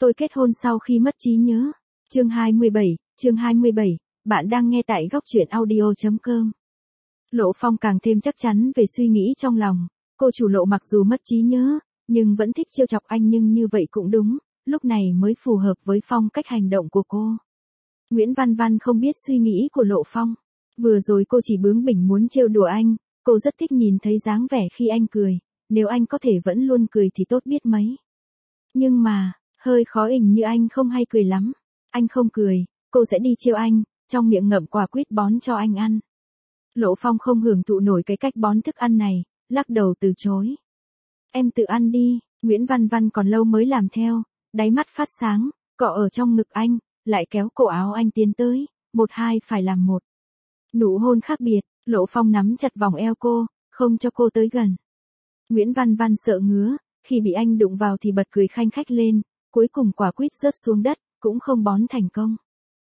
Tôi kết hôn sau khi mất trí nhớ. Chương 27, bạn đang nghe tại góc truyện audio.com. Lộ Phong càng thêm chắc chắn về suy nghĩ trong lòng, cô chủ Lộ mặc dù mất trí nhớ, nhưng vẫn thích trêu chọc anh, nhưng như vậy cũng đúng, lúc này mới phù hợp với phong cách hành động của cô. Nguyễn Văn Văn không biết suy nghĩ của Lộ Phong. Vừa rồi cô chỉ bướng bỉnh muốn trêu đùa anh, cô rất thích nhìn thấy dáng vẻ khi anh cười, nếu anh có thể vẫn luôn cười thì tốt biết mấy. Nhưng mà, hơi khó hình như anh không hay cười lắm. Anh không cười, cô sẽ đi trêu anh, trong miệng ngậm quả quýt bón cho anh ăn. Lộ Phong không hưởng thụ nổi cái cách bón thức ăn này, lắc đầu từ chối. Em tự ăn đi. Nguyễn Văn Văn còn lâu mới làm theo, đáy mắt phát sáng, cọ ở trong ngực anh, lại kéo cổ áo anh tiến tới, 1-2 phải làm một. Nụ hôn khác biệt, Lộ Phong nắm chặt vòng eo cô, không cho cô tới gần. Nguyễn Văn Văn sợ ngứa, khi bị anh đụng vào thì bật cười khanh khách lên, cuối cùng quả quýt rớt xuống đất, cũng không bón thành công.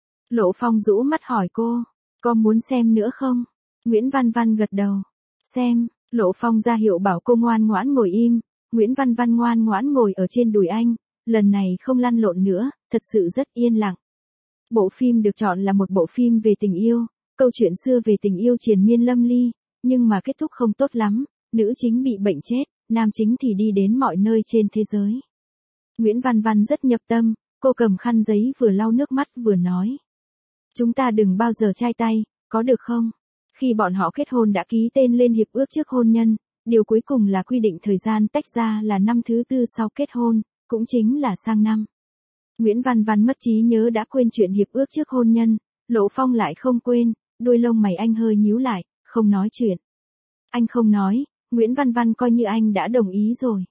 Lộ Phong rũ mắt hỏi cô, có muốn xem nữa không? Nguyễn Văn Văn gật đầu. Xem. Lộ Phong ra hiệu bảo cô ngoan ngoãn ngồi im. Nguyễn Văn Văn ngoan ngoãn ngồi ở trên đùi anh, lần này không lăn lộn nữa, thật sự rất yên lặng. Bộ phim được chọn là một bộ phim về tình yêu, câu chuyện xưa về tình yêu triền miên lâm ly, nhưng mà kết thúc không tốt lắm, nữ chính bị bệnh chết, nam chính thì đi đến mọi nơi trên thế giới. Nguyễn Văn Văn rất nhập tâm, cô cầm khăn giấy vừa lau nước mắt vừa nói. Chúng ta đừng bao giờ chai tay, có được không? Khi bọn họ kết hôn đã ký tên lên hiệp ước trước hôn nhân, điều cuối cùng là quy định thời gian tách ra là năm thứ 4 sau kết hôn, cũng chính là sang năm. Nguyễn Văn Văn mất trí nhớ đã quên chuyện hiệp ước trước hôn nhân, Lộ Phong lại không quên, đuôi lông mày anh hơi nhíu lại, không nói chuyện. Anh không nói, Nguyễn Văn Văn coi như anh đã đồng ý rồi.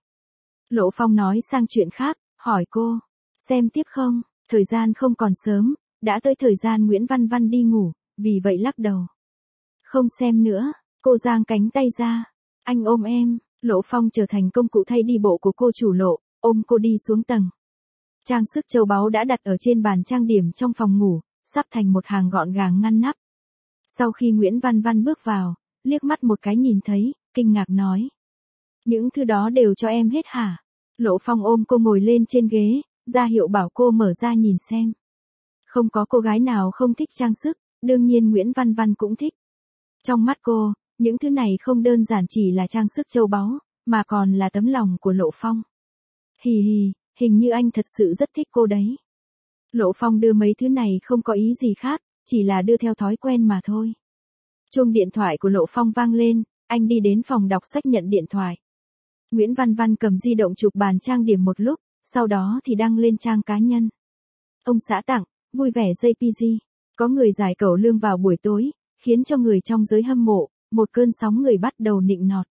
Lộ Phong nói sang chuyện khác, hỏi cô, xem tiếp không? Thời gian không còn sớm, đã tới thời gian Nguyễn Văn Văn đi ngủ, vì vậy lắc đầu. Không xem nữa, cô giang cánh tay ra. Anh ôm em. Lộ Phong trở thành công cụ thay đi bộ của cô chủ Lộ, ôm cô đi xuống tầng. Trang sức châu báu đã đặt ở trên bàn trang điểm trong phòng ngủ, sắp thành một hàng gọn gàng ngăn nắp. Sau khi Nguyễn Văn Văn bước vào, liếc mắt một cái nhìn thấy, kinh ngạc nói. Những thứ đó đều cho em hết hả? Lộ Phong ôm cô ngồi lên trên ghế, ra hiệu bảo cô mở ra nhìn xem. Không có cô gái nào không thích trang sức, đương nhiên Nguyễn Văn Văn cũng thích. Trong mắt cô, những thứ này không đơn giản chỉ là trang sức châu báu, mà còn là tấm lòng của Lộ Phong. Hì hì, hình như anh thật sự rất thích cô đấy. Lộ Phong đưa mấy thứ này không có ý gì khác, chỉ là đưa theo thói quen mà thôi. Chuông điện thoại của Lộ Phong vang lên, anh đi đến phòng đọc sách nhận điện thoại. Nguyễn Văn Văn cầm di động chụp bàn trang điểm một lúc, sau đó thì đăng lên trang cá nhân. Ông xã tặng, vui vẻ JPG. Có người giải cẩu lương vào buổi tối, khiến cho người trong giới hâm mộ, một cơn sóng người bắt đầu nịnh nọt.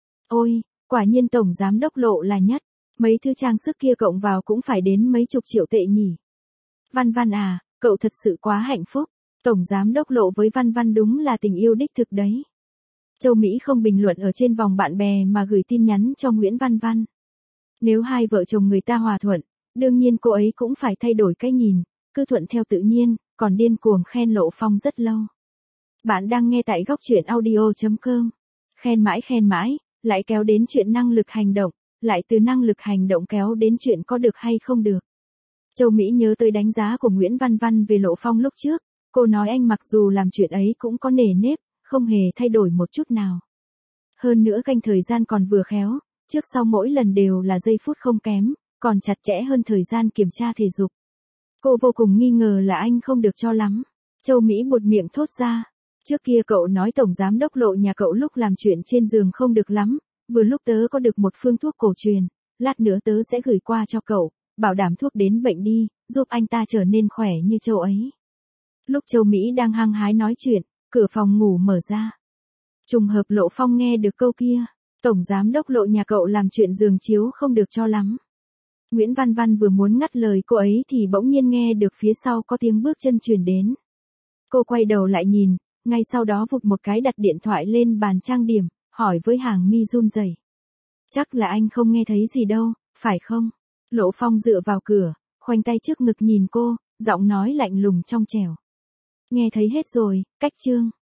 Ôi, quả nhiên tổng giám đốc Lộ là nhất, mấy thứ trang sức kia cộng vào cũng phải đến mấy chục triệu tệ nhỉ. Văn Văn à, cậu thật sự quá hạnh phúc, tổng giám đốc Lộ với Văn Văn đúng là tình yêu đích thực đấy. Châu Mỹ không bình luận ở trên vòng bạn bè mà gửi tin nhắn cho Nguyễn Văn Văn. Nếu hai vợ chồng người ta hòa thuận, đương nhiên cô ấy cũng phải thay đổi cái nhìn, cứ thuận theo tự nhiên, còn điên cuồng khen Lộ Phong rất lâu. Bạn đang nghe tại góc truyện audio.com. Khen mãi, lại kéo đến chuyện năng lực hành động, lại từ năng lực hành động kéo đến chuyện có được hay không được. Châu Mỹ nhớ tới đánh giá của Nguyễn Văn Văn về Lộ Phong lúc trước, cô nói anh mặc dù làm chuyện ấy cũng có nề nếp, không hề thay đổi một chút nào. Hơn nữa canh thời gian còn vừa khéo, trước sau mỗi lần đều là giây phút không kém, còn chặt chẽ hơn thời gian kiểm tra thể dục. Cô vô cùng nghi ngờ là anh không được cho lắm. Châu Mỹ buột miệng thốt ra. Trước kia cậu nói tổng giám đốc Lộ nhà cậu lúc làm chuyện trên giường không được lắm, vừa lúc tớ có được một phương thuốc cổ truyền, lát nữa tớ sẽ gửi qua cho cậu, bảo đảm thuốc đến bệnh đi, giúp anh ta trở nên khỏe như châu ấy. Lúc Châu Mỹ đang hăng hái nói chuyện, cửa phòng ngủ mở ra. Trùng hợp Lộ Phong nghe được câu kia, tổng giám đốc Lộ nhà cậu làm chuyện giường chiếu không được cho lắm. Nguyễn Văn Văn vừa muốn ngắt lời cô ấy thì bỗng nhiên nghe được phía sau có tiếng bước chân truyền đến. Cô quay đầu lại nhìn, ngay sau đó vụt một cái đặt điện thoại lên bàn trang điểm, hỏi với hàng mi run rẩy. Chắc là anh không nghe thấy gì đâu, phải không? Lộ Phong dựa vào cửa, khoanh tay trước ngực nhìn cô, giọng nói lạnh lùng trong trẻo. Nghe thấy hết rồi, cách chương.